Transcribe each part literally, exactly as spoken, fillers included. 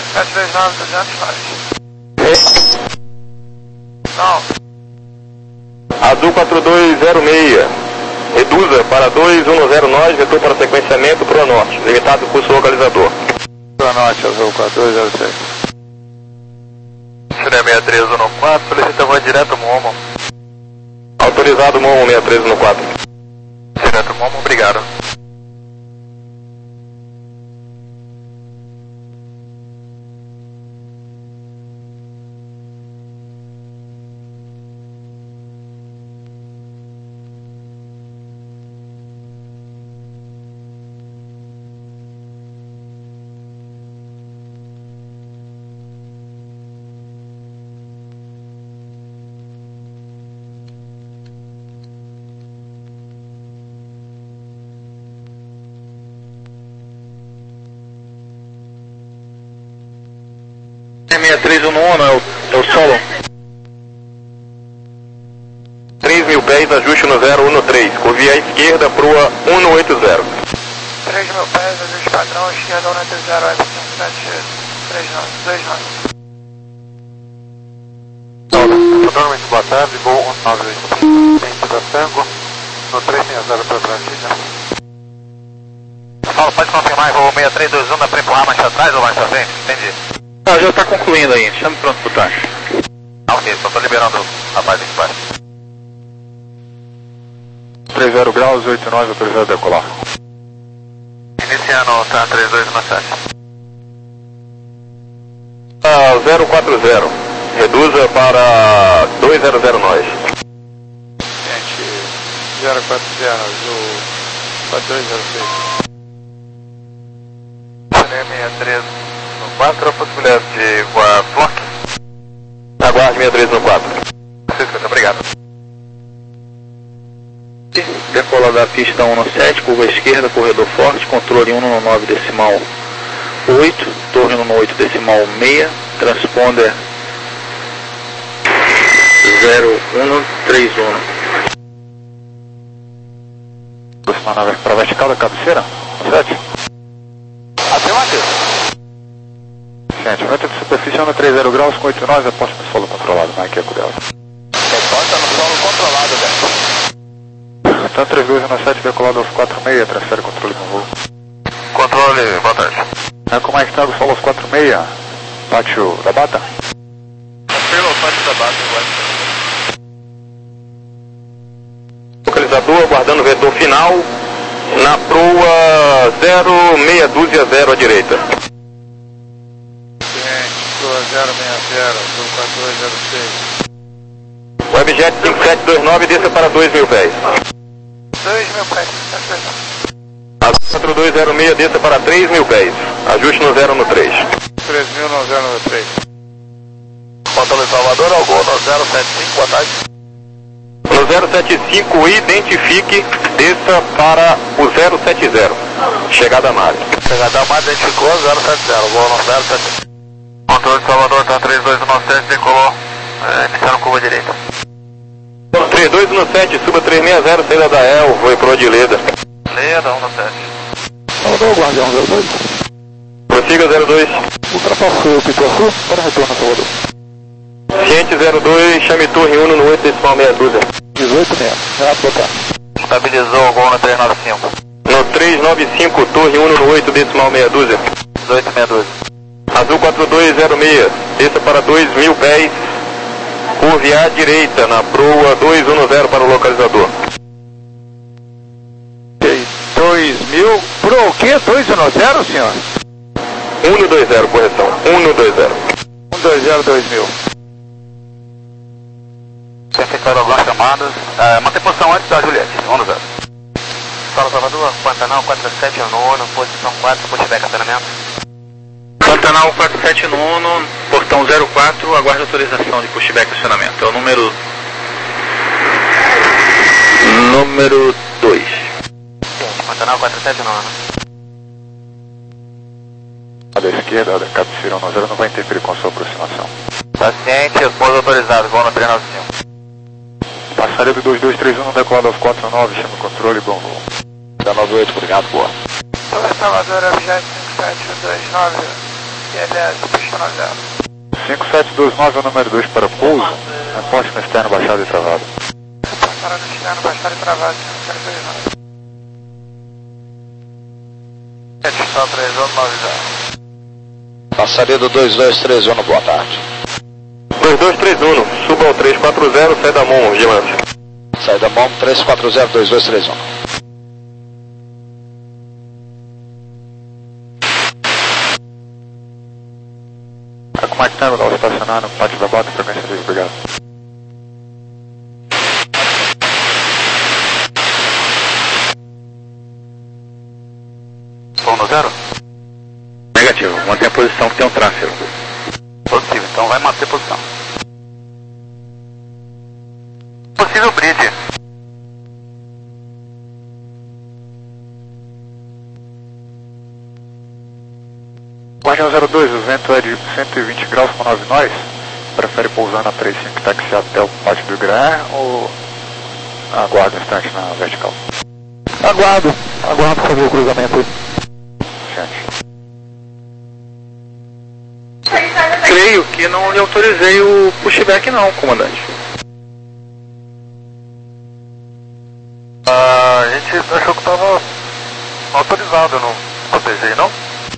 sete dois nove, duzentos nós. Não. Azul quatro dois zero seis, reduza para dois um zero nós, vetor para sequenciamento Proa Norte, limitado curso localizador. Proa Norte, Azul quatro dois zero seis. Seria seis três um quatro, solicita voz direto Momo. Autorizado Momo seis três um quatro. Direto Momo, obrigado. seis três um um é o, é o solo. três mil pés, ajuste no zero um três, curvia à esquerda, Proa um oito zero. três mil pés, ajuste padrão, esquerda um oito zero, F cinco sete três nove, dois nove. Totalmente boa tarde, voo um nove oito, dentro da Tango, no três seis zero para Brasília. Paulo, pode confirmar, voo seis três dois um, dá para empurrar mais para trás ou mais para frente? Entendi. Ah, já está concluindo aí, chame pronto pro taxa. Ah, ok, só estou liberando a rapaz aqui embaixo. trinta graus, oito nove, autorizado a decolar. Iniciando o T A três dois um sete. Ah, zero quatro zero, reduza para dois zero zero nós. Gente, zero quatro zero, Azul quatro dois zero seis. seis três um quatro, a possibilidade de voar Flock. Aguarde seis três um quatro. Muito obrigado. Decola da pista um sete, curva esquerda, corredor forte, controle um nove decimal oito, torre um oito decimal seis, transponder zero um três um. Aproximar para a vertical da cabeceira, sete. Afirmativo. Gente, vento de superfície um trinta graus com oito nós, aposta no solo controlado, Mike Eco Delta. Reposta no solo controlado, velho. Então três dois um sete, decolado aos quatro seis, transfere controle com voo. Controle, boa tarde. É como é que está o solo aos quatro seis, pátio da Bata? Pelo pátio da Bata, Localizador, aguardando o vetor final, na proa zero seis dúzia zero à direita. Proa zero seis zero, Azul quatro dois zero seis. Webjet cinco sete dois nove, desça para dois mil pés. dois mil pés, sete dois nove. Azul quatro dois zero seis, desça para três mil pés. Ajuste no zero no três. três mil no zero no três. Controle Salvador, ao gol no zero sete cinco, boa tarde. No zero sete cinco, identifique, desça para o zero sete zero. Chegada a Mare. Chegada a Mare, identificou zero sete zero, gol no zero sete cinco. Controle Salvador, tá três dois um sete, decolou, é, iniciando curva direita. três dois um sete, suba três seis zero, saída da E L, foi pro Adileda. Leda, um sete. Salvador, Guardião zero dois. Prossiga zero dois. Ultrapassou o Pituaçu, para retorno, Salvador. Ciente zero dois, chame torre um no oito decimal meia dúzia. dezoito mesmo, reto botar. Estabilizou o gol no três nove cinco. No três nove cinco, torre um no oito decimal meia dúzia. dezoito meia dúzia. Azul quatro dois zero seis, desça para dois mil pés, curve à direita, na proa dois um zero para o localizador. Ok, dois mil, pro o quê? dois um zero, senhor? um dois zero, correção, um dois zero. um dois zero, dois mil. Efetuado algumas chamadas. Uh, mantém posição antes da Juliette, um zero. Fala Salvador, Pantanal quatro sete nono, posição quatro, Pushback, acionamento. Pantanal quatro sete nono, portão zero quatro, aguarde autorização de pushback acionamento. É o número... Número dois. Pantanal quatro sete nono. A da esquerda, a da cabeceira um zero não vai interferir com a sua aproximação. Paciente, pouso autorizado, voo no três nove cinco. Passaredo dois dois três um, decolado aos quatro nove, chama o controle, bom voo. Da nove oito, obrigado, boa. Salvador, Objeto cinco sete dois nove, I L S, pista no zero. cinco sete dois nove é o número dois para pouso, reporte no externo baixado e travado. Para no externo, baixado e travado, cinco zero dois nove. Só três um nove zero. Passaria do dois dois três um, boa tarde. dois dois três um, suba ao três quatro zero, sai da mão, vigilância. Sai da mão, três quatro zero, dois dois três um. A Comate Terminal estacionar no pátio da bota, frequência livre, obrigado. Som no zero? Negativo, mantém a posição que tem um tráfego. Positivo, então vai manter posição. Possível bridge. Guardião zero dois, o vento é de cento e vinte graus com nove nós. Prefere pousar na trinta e cinco táxi até o pátio do Igraé ou aguarda um instante na vertical? Aguardo, aguardo fazer o cruzamento aí. Gente. Creio que não lhe autorizei o pushback não, comandante. Ah, a gente achou que estava autorizado, eu não protegei, não?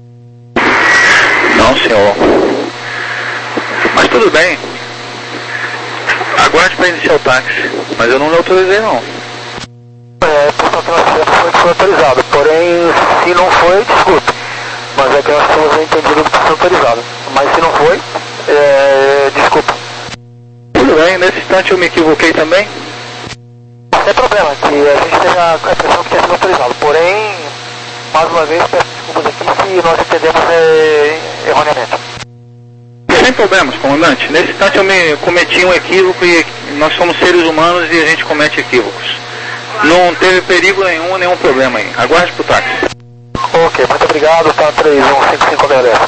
Não, senhor. Mas tudo bem. Aguarde para iniciar o táxi, mas eu não lhe autorizei não. É, por conta foi, foi autorizado, porém, se não foi, desculpe. Mas é que nós temos entendido que foi autorizado. Mas se não foi, é, desculpa. Tudo bem, nesse instante eu me equivoquei também. Não tem problema, que a gente teve a impressão que tinha sido autorizado. Porém, mais uma vez, peço desculpas aqui se nós entendemos é, erroneamente. Sem problemas, comandante. Nesse instante eu me cometi um equívoco e nós somos seres humanos e a gente comete equívocos. Não teve perigo nenhum, nenhum problema aí. Aguarde pro táxi. Ok, muito obrigado, tá três um cinco cinco B L S.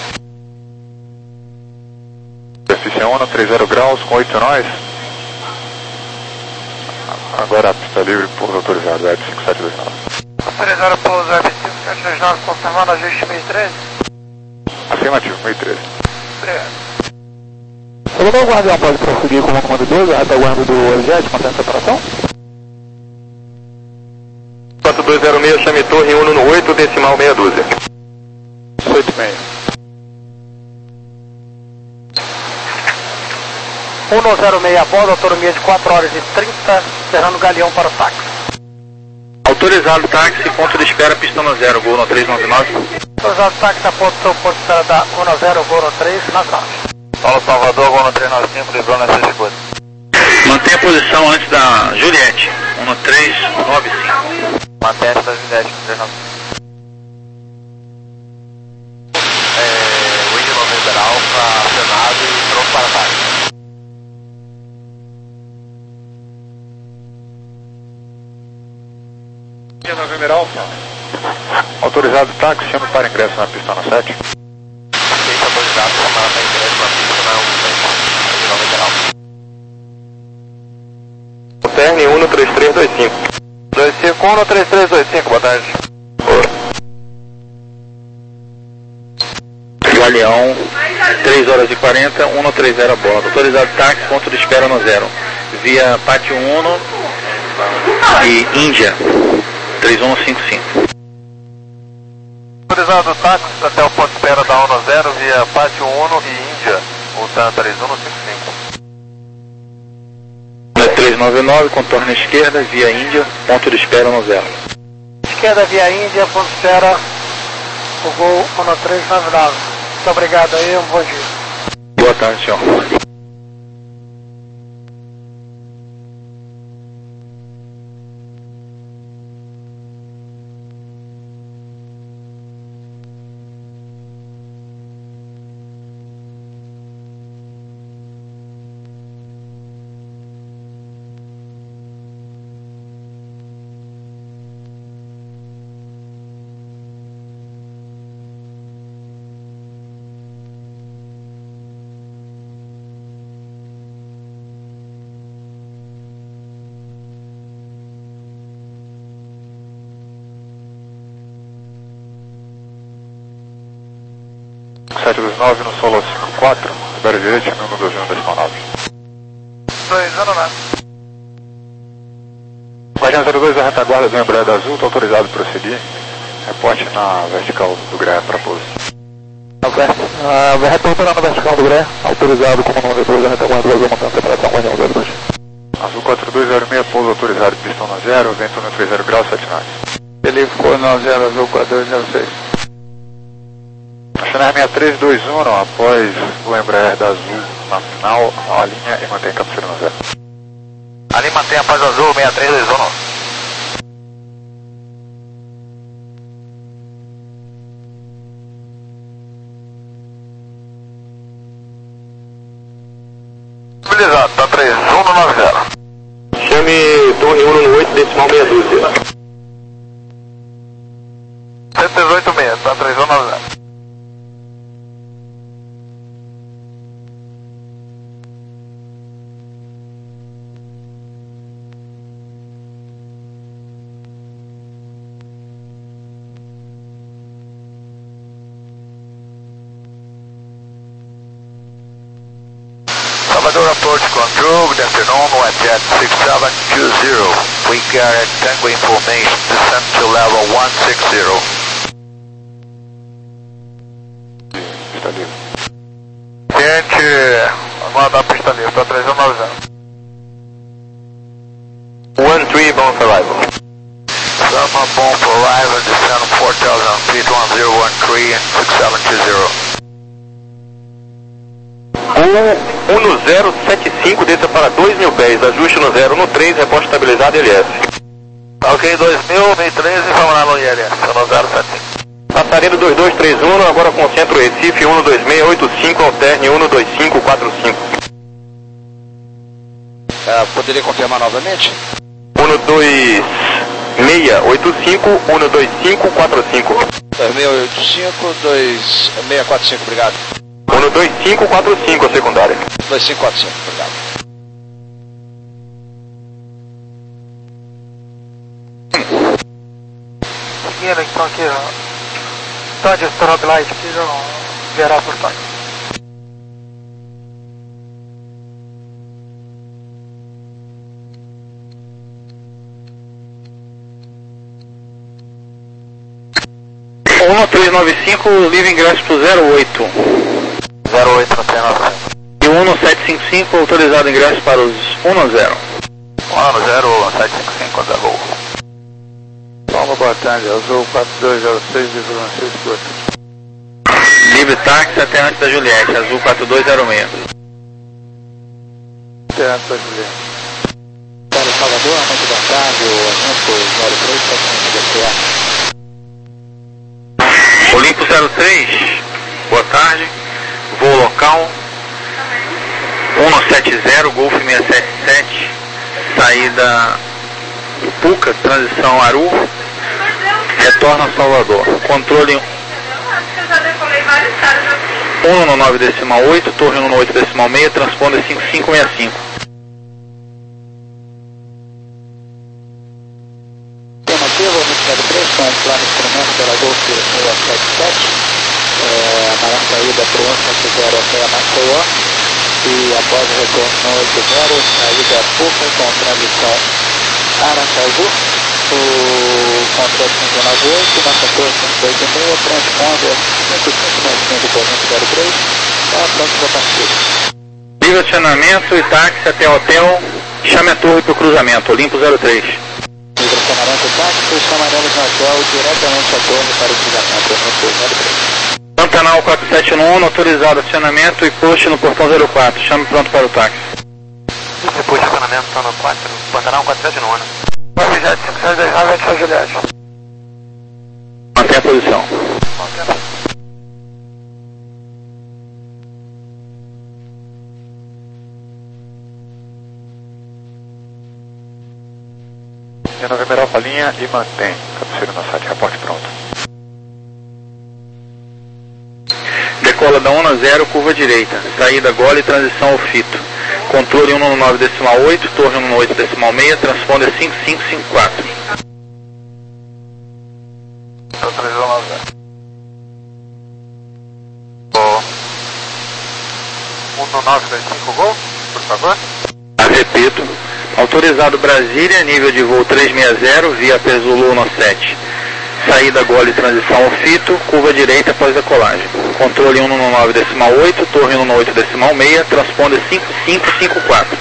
Superfície um, trinta graus com oito nós. Agora a pista livre por autorizado, web cinco sete dois nove. Autorizado pouso web cinco sete dois nove, confirmando ajuste mil e treze. Afirmativo, mil e treze. Obrigado. O meu guardião pode prosseguir com o comando dois, a retaguarda do Eljet, mantendo a separação? quatro dois zero seis, chame torre um no oito, decimal meia dúzia. oito meia. um zero seis a bordo, autonomia de quatro horas e trinta, encerrando o galeão para o táxi. Autorizado táxi, ponto de espera, pista no zero, gol no três nove nove. Autorizado táxi, aponto seu ponto de espera da um zero, voo no três, nas nove. Paulo Salvador, gol no três nove cinco, livrou nessa escuta. Mantenha a posição antes da Juliette, um no três nove cinco. Mantém essa da Juliette, três nove cinco. É, Wing November Alpha, acionado e pronto para ataque. November Alpha. Autorizado táxi, chame para ingresso na pista no sete. Ok, autorizado, chamada para ingresso na pista na Wing November Alpha. Terne um no três três dois cinco. dois cinco um no três três dois cinco, boa tarde. Galeão, três horas e quarenta, um no três zero a bordo. Autorizado táxi, ponto de espera no zero. Via Pátio Uno e Índia, três um cinco cinco. Autorizado táxi até o ponto de espera da um zero via Pátio Uno e Índia, voltando três um cinco cinco. três nove nove, contorno esquerda, via Índia, ponto de espera no zero. Esquerda via Índia, ponto de espera, o gol um três nove nove. Muito obrigado aí, um bom dia. Boa tarde, senhor. sete dois nove no solo cinco quatro, espera direita, chame um dois um decimal nove. dois zero nove. Guardião zero dois, a retaguarda do Embraer da Azul, está autorizado a prosseguir. Reporte na vertical do G R E para pouso. A retorno na vertical do G R E, autorizado como número dois, a retaguarda do Azul, montando separação, Guardião zero dois. Azul quatro dois zero seis, pouso autorizado, pistão no zero, vento no trinta graus, sete nove. Ele ficou no zero, Azul quatro dois zero seis. Chanel seis três dois um, após o Embraer da Azul na final, a linha e mantém a cabeceira no zero. Ali mantém a paz azul, seis três dois um. Estabilizado, tá três um nove zero. Chame torre um no oito, decimal meia dúzia. sete oito seis, tá três um nove zero. Salvador approach control, good afternoon, WebJet six seven two zero. We got Tango information, descent to level one six zero. Está livre. Gente, vamos dar a pista livre, tá três um nove zero. one three, bound for arrival. Sama bomb for arrival, descend four thousand feet, one zero one three and six seven two zero. um zero sete cinco, desça para dois mil pés, ajuste no zero no três, reposte estabilizado L S. Ok, dois mil, mil e treze, vamos lá no I L S, no zero sete cinco. Passarelo dois dois três um, agora com centro Recife, um dois seis oito cinco, alterne um dois cinco quatro cinco. Uh, poderia confirmar novamente? um dois seis oito cinco, um dois cinco quatro cinco. dois seis oito cinco, dois seis quatro cinco, obrigado. um dois cinco quatro cinco, a secundária. dois cinco quatro cinco, obrigado. Seguindo então aqui, ó. Tá de strobe light aqui, não gerar por tanque. um três nove cinco, livre ingresso pro zero oito. zero oito no três nove cinco. E o um sete cinco cinco, autorizado ingresso para os um zero. um zero sete cinco cinco, zero. Toma, boa tarde, Azul quatro dois zero seis, livre Francisco. Livre táxi até antes da Juliette, Azul quatro dois zero seis. Até antes da Juliette. Para Salvador, muito boa tarde, o agente zero três sete um. Olimpo zero três, boa tarde, voo local um sete zero, Golf seis sete sete, saída Puca, transição Aru, retorna a Salvador, controle um no nove decimal oito, torre um no oito decimal seis, transponder cinco cinco seis cinco. Afirmativo, zero três, com o plano de instrumento pela Golf seis sete sete, é, amarrar saída para o um sete zero até a Maceió, e após o retorno no oito zero, saída Puca com transição Aracaju, o controle cinco nove oito, nossa torre cinco oito seis, transponder cinco cinco seis cinco por um zero três, está pronto para partida. Livre acionamento e táxi até o hotel, chame a torre para o cruzamento, Olimpo zero três. Livre acionamento e táxi, chamaremos no hotel diretamente a torre para o cruzamento, Olimpo zero três. Pantanal quatro sete um, autorizado acionamento e post no portão zero quatro, chame pronto para o táxi. Depois de acionamento, está no quatro, Pantanal quatro sete um. WebJet cinco seis dois nove, antes da Juliette. Mantém a posição. Novembro Alfa linha e mantém. Cabeceira no site, reporte pronto. Decola da um zero, curva direita. Saída gole e transição ao fito. Controle um no nove decimal oito, torre um no oito decimal seis, transponder cinco cinco cinco quatro. Oh. um nove dois cinco Gol, por favor. Repito, autorizado Brasília, nível de voo trezentos e sessenta, via Perzulu no sete. Saída gole transição ao fito, curva direita após decolagem. Controle um nove decimal oito, torre um oito decimal seis, transponder cinco cinco cinco quatro.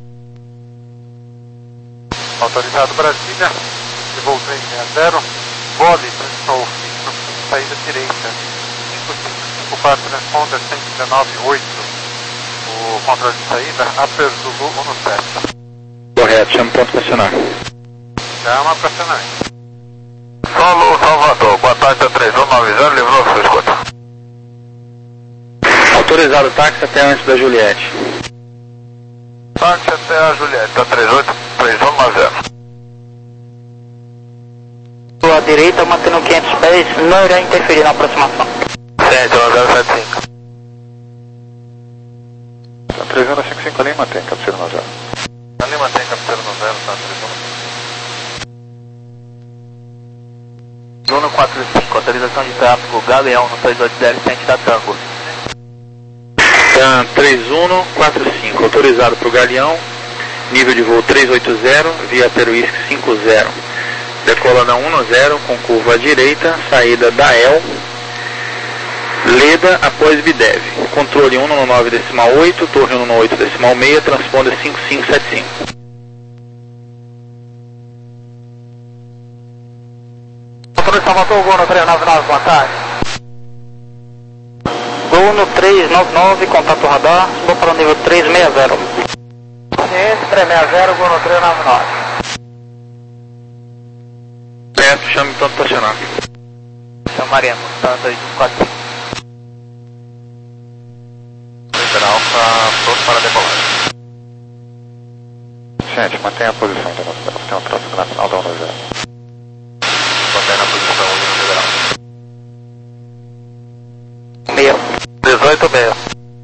Autorizado Brasília, de voo trezentos e sessenta, gole transição ao fito, saída direita. cinco cinco cinco quatro, transponder cento e dezenove oito. O controle de saída, a Perzulu um sete. Correto, chama ponto para acionar. Chama para acionar. Solo Salvador, boa tarde, três um nove zero, livrou sua escuta. Autorizado táxi até antes da Juliette. Táxi até a Juliette, tá três oito três um nove zero. À direita, mantendo quinhentos pés, não irá interferir na aproximação. sete um zero sete cinco. Tá três zero cinco cinco ali, mantém cabeceira no zero. Ali mantém cabeceira no zero, tá? três um. Bruno quatro cinco, autorização de tráfego, Galeão no dois oito zero, frente da Tango. Tan três um quatro cinco, autorizado para o Galeão, nível de voo trezentos e oitenta, via Peruísque cinquenta. Decola na um zero com curva à direita, saída da E L, Leda após Bidev. Controle um nove decimal oito, torre um oito decimal seis, transponder cinco cinco sete cinco. Controle Salvador, Gol no trezentos e noventa e nove, boa tarde. Gol no trezentos e noventa e nove, contato radar, vou para o nível trezentos e sessenta. Ciência, trezentos e sessenta, Gol no trezentos e noventa e nove. Certo, chame ponto para acionar. Chamaremos, tá? dois um quatro cinco. Alfa, pronto para decolagem. Gente, mantenha a posição da nossa bela. Tem um tráfego nacional da um zero. Mantém na posição União Federal. Meu. dezoito meia.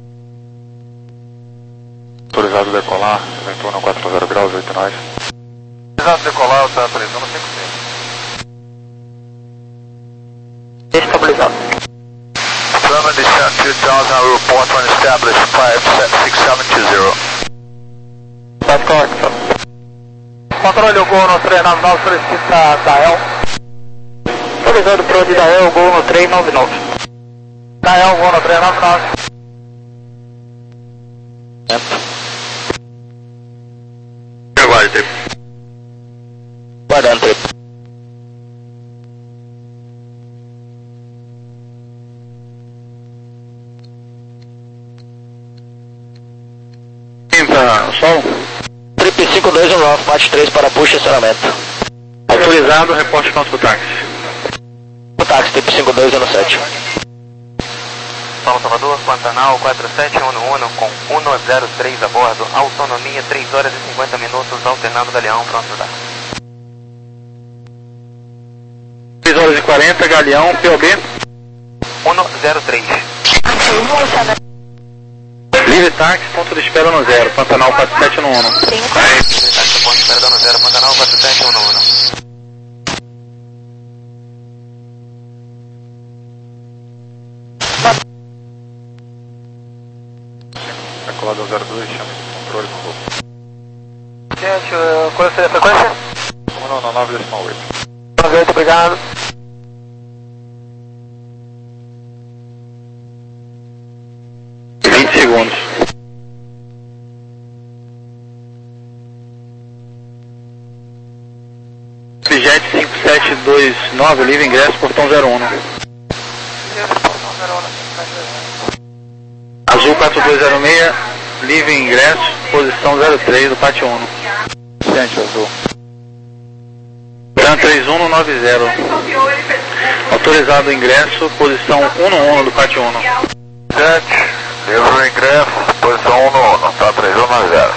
Autorizado decolar, ventou no quatro zero graus, oito nós. Autorizado decolar, tá três um cinco cinco. Estabilizado. German descent two thousand, I will report when established five six seven two zero. That's correct, sir. Controle o Gol no trezentos e noventa e nove, solicita da E L. Autorizado para o da E L, Gol no trezentos e noventa e nove. Da E L, Gol no trezentos e noventa e nove. Aguarde, trip. Guardando, trip. Para o sol. Trip cinco dois um nove, parte três para push e estacionamento. Autorizado, reporte pronto para o táxi. O táxi, Trip cinco dois um sete. Solo Salvador, Pantanal quatro sete um um com um zero três a bordo, autonomia três horas e cinquenta minutos, alternando Galeão, pronto para dar. três horas e quarenta, Galeão, P O B. um zero três. Livre táxi, ponto de espera no zero, Pantanal quatro sete um um. Táxi, ponto de espera no zero, Pantanal quatro sete um um. Decolado zero dois, chame de controle, por favor. Gente, qual seria a frequência? um nove decimal oito. nove oito, obrigado. vinte segundos. Jet cinco sete dois nove, livre ingresso, portão zero um. Azul quatro dois zero seis, livre ingresso, posição zero três do pátio um. Gente, azul. Tan três um nove zero. Autorizado o ingresso, posição um um do pátio um. Gente, livre o ingresso, posição um no um, tá três um nove zero.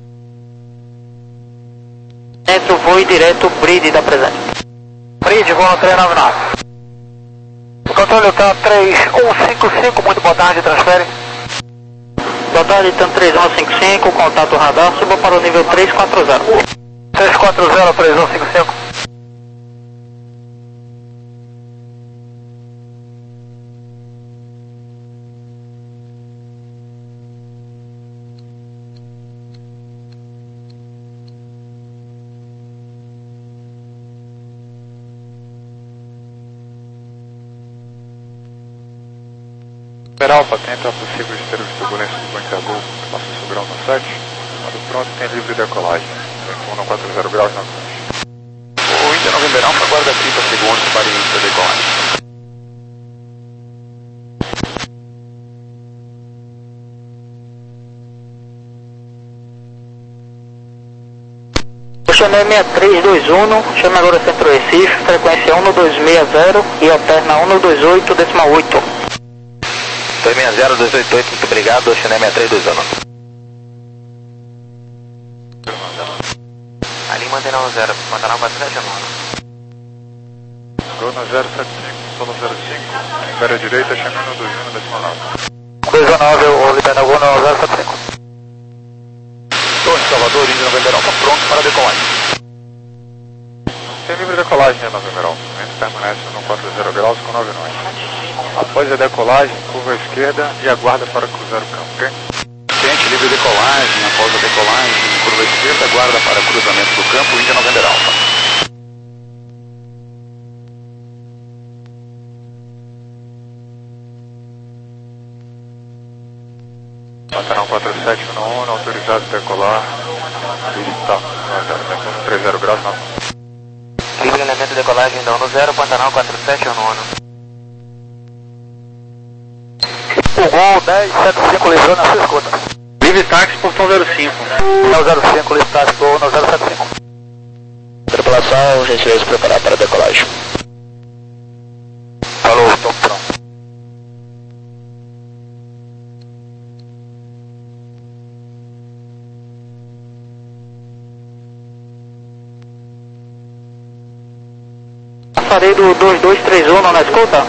Entre o voo e direto, Bride da presente. Bride, Gol no trezentos e noventa e nove. O controle tá três um cinco cinco, muito boa tarde, transfere. Boa tarde, TAM três um cinco cinco, contato radar, suba para o nível três quatro zero. três quatro zero, três um cinco cinco. November Alpha, tenta possível esteiro de turbulência do banqueador, passa o grau no sete. Quando pronto, tem livre decolagem. um a quatro graus na frente. O India November Alpha aguarda trinta segundos para início da decolagem. Chame seis três dois um, chame agora Centro Recife, frequência um dois seis zero e alterna um dois oito, decimal oito. dois seis zero, dois oito oito, muito obrigado, Chame seis três dois um. Ali mantém um zero, manterá quatro sete um. Gona zero sete cinco, solo zero cinco, espera direita, chame um dois um, decimal nove. dois nove, o Libera Gona zero sete cinco. Torre Salvador, India November Alpha, pronto para decolagem. Tem livre decolagem, né, November Alpha. O vento permanece no quatro zero graus com nove nós. Após a decolagem, curva à esquerda e aguarda para cruzar o campo, ok? Tente livre decolagem, após a decolagem, curva à esquerda, aguarda para cruzamento do campo, India November Alpha. Pantanal quatro sete um um, autorizado a decolar. Está, três zero graus na Livre elemento de decolagem da um zero, Pantanal quatro sete um um. O Gol dez sete cinco livrou na sua escuta. Livre táxi, portão zero cinco. um zero cinco, livre táxi, Gol um zero sete cinco. Tripulação, gentileza preparar para a decolagem. Falou, estou pronto. Farei do dois dois três um na escuta.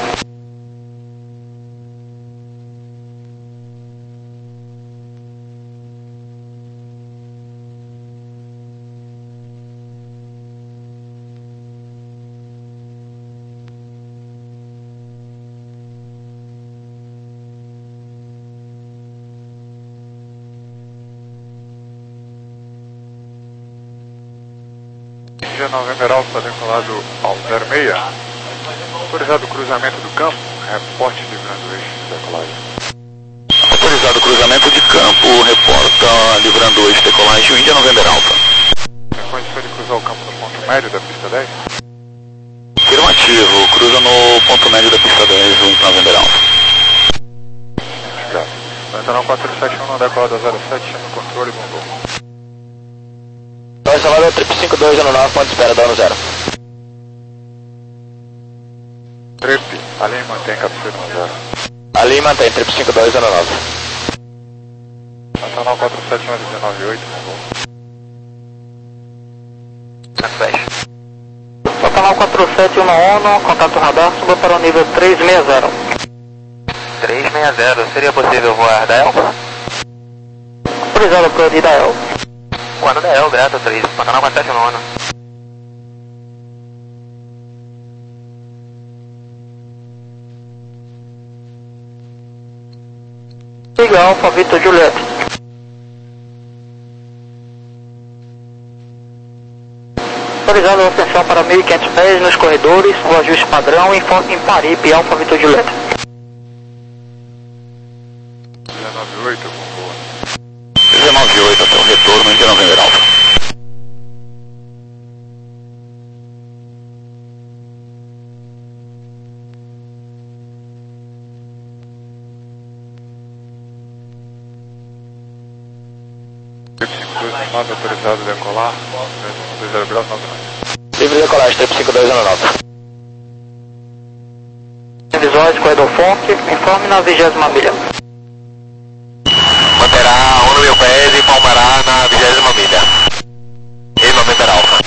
India November Alpha decolado ao zero seis. Autorizado o cruzamento do campo, reporte livrando o eixo de decolagem. Autorizado o cruzamento de campo, reporta livrando o eixo de decolagem, India November Alpha. Tem condição de cruzar o campo no ponto médio da pista dez? Afirmativo, cruza no ponto médio da pista dez, o India November Alpha. Obrigado. Pantanal quatro sete um, decolado a zero sete, chama o controle e bombou. Torre Salvador, triplo cinco dois um nove, ponto de espera, dano zero. Trip, ali mantém cabeceira no zero. Ali mantém, triplo cinco dois um nove. Pantanal quatro sete um, um nove oito, bombou. Na flash. Pantanal quatro sete um um, contato radar, suba para o nível três seis zero. três seis zero, seria possível voar Dael? Autorizado para o Dael. Quando Dael, grato três, Pantanal quatro sete um um. Siga Alfa Vitor Juliette. Autorizado a ascensão para mil e quinhentos pés nos corredores, o ajuste padrão em, em Paripe, Alfa Vitor Juliette. dezenove oito, bombou. dezenove oito até o retorno, India November Alpha. cinco dois nove, autorizado a decolar, dois zero graus, nove nove. Livre decolagem, triplo cinco dois um nove. Visuais, corredor Fonk, informe na vigésima milha. Manterá um mil pés e palmará na vigésima milha. E November Alpha.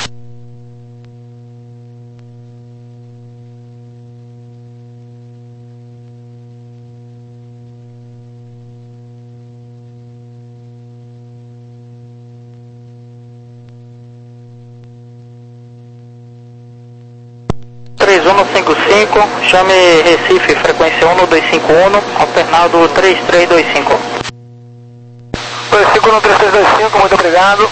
três um cinco cinco, chame Recife, frequência um dois cinco um, alternado três três dois cinco. dois cinco um, três três dois cinco, muito obrigado.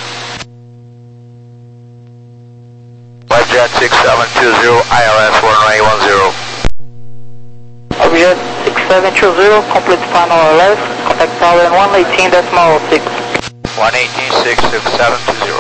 WebJet six seven two zero, I L S one nine one zero. Objet six seven two zero, complete final left, contact tower in one eighteen decimal six. one eighteen six six seven two zero.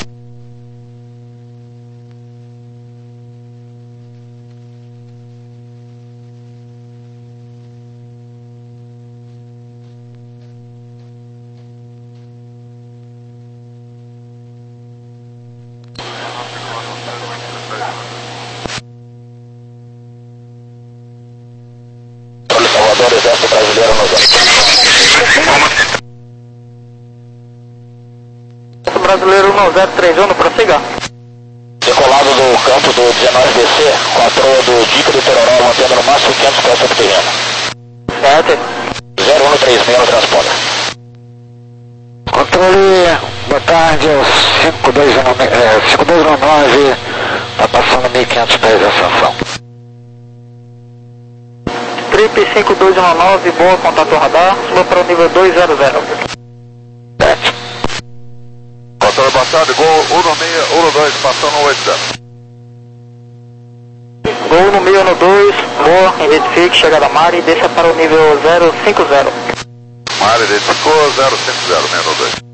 Exército Brasileiro no zero. Brasileiro no zero três um, prossiga. Decolado do campo do dezenove B C, com a proa do Dica do Teroró, mantendo no máximo quinhentos pés sobre o terreno. Certo. zero um três seis no transponder. Controle, boa tarde, é o cinco dois um nove, está passando mil e quinhentos pés de ascensão. Trip cinco dois um nove, boa, contato radar, suba para o nível dois zero zero. sete. Controle, boa tarde, Gol um seis um dois, passando no oito zero. Gol no meio no dois, boa, identifique, chegada Mari, desça para o nível zero cinco zero. Mari, identificou, zero cinco zero, meio no dois.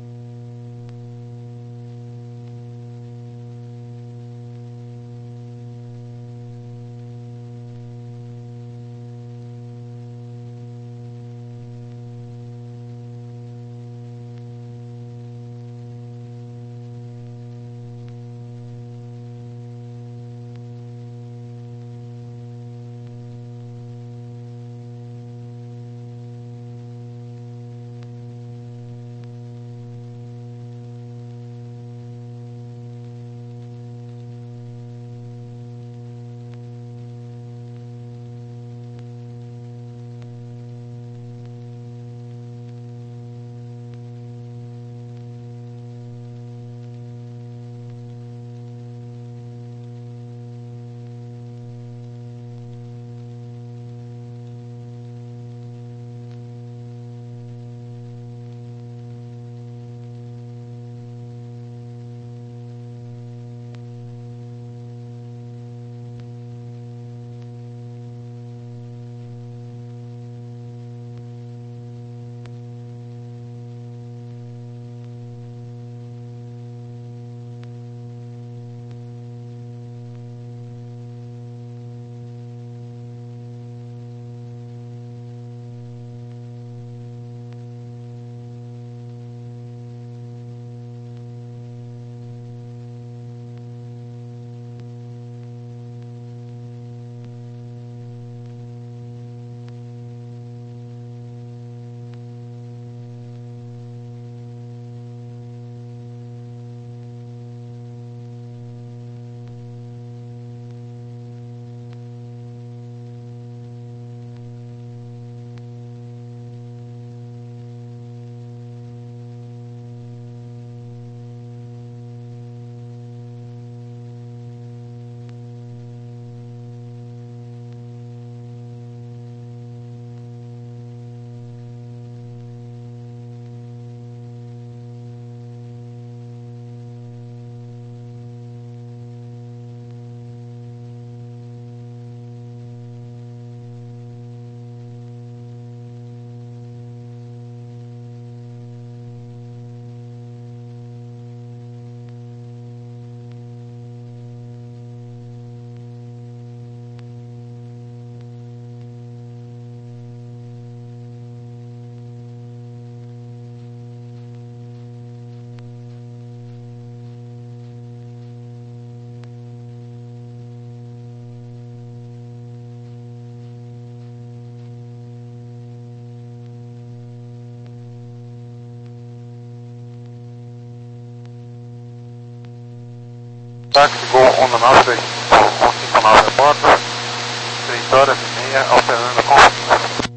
Táxi Gol um nove três cinco nove a bordo, três horas e meia, alternando com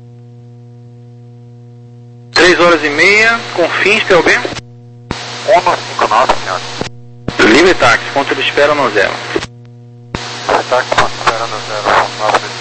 três horas e meia, com fins, P O B? um cinco nove, senhor. Livre táxi, ponto de espera no zero. Livre táxi, ponto de espera no zero, nove